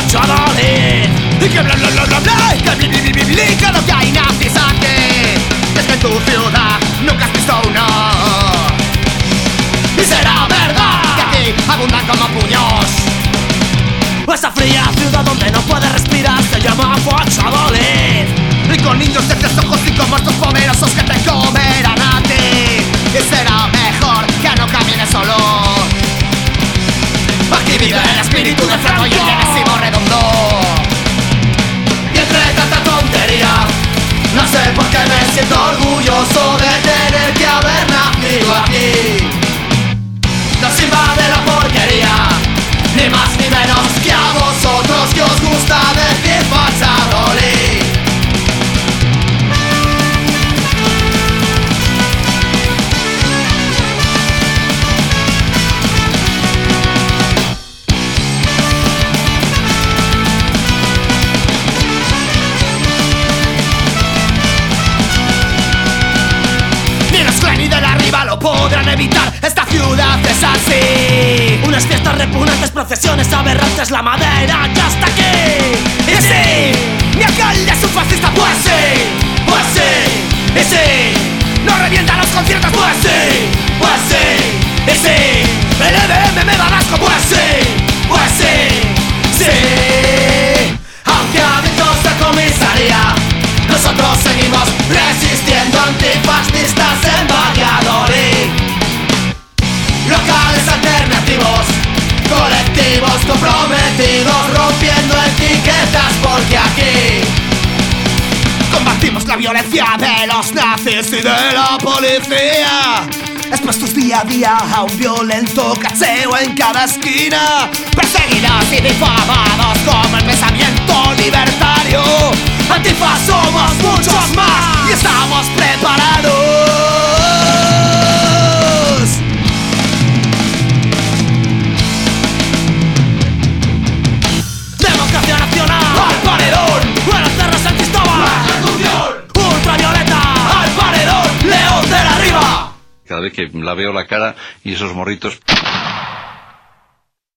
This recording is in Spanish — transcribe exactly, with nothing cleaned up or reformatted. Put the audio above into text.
Valladolid. Y que bla bla bla bla bla, y que bli bli bli bli, que lo que hay nazis aquí. Es que en tu ciudad nunca has visto uno. Y será verdad que aquí abundan como puños. Esa fría ciudad donde no puedes respirar se llama Valladolid. Y con niños de tres ojos y con monstruos poderosos que te comerán a ti. Y será mejor que no camines solo. Aquí vive el espíritu de Franco y el llenésimo redondo. Y entre tanta tontería, no sé por qué me siento orgulloso de tener que haber nacido aquí. Nos invade la porquería, ni más ni menos que a vosotros que os gusta decir Valladolid. Lo podrán evitar, esta ciudad es así. Unas fiestas repugnantes, procesiones aberrantes, la madera ya está aquí. Y sí, mi alcalde es un fascista, pues sí, pues sí, y sí, no revienta los conciertos, pues sí, pues sí, y sí, el E B M me da asco, pues sí, pues sí, sí. Aunque adictos a comisaría, nosotros seguimos resistiendo, antifascistas en Valladolid. Locales alternativos, colectivos comprometidos, rompiendo etiquetas porque aquí combatimos la violencia de los nazis y de la policía. Expuestos día a día a un violento cacheo en cada esquina, perseguidos y difamados como el pensamiento libertario. Antifas somos muchos más y estamos preparados. Democracia nacional al paredón, buenas tierras San Cristóbal, restitución, ultravioleta al paredón, León de la Riva. Cada vez que la veo la cara y esos morritos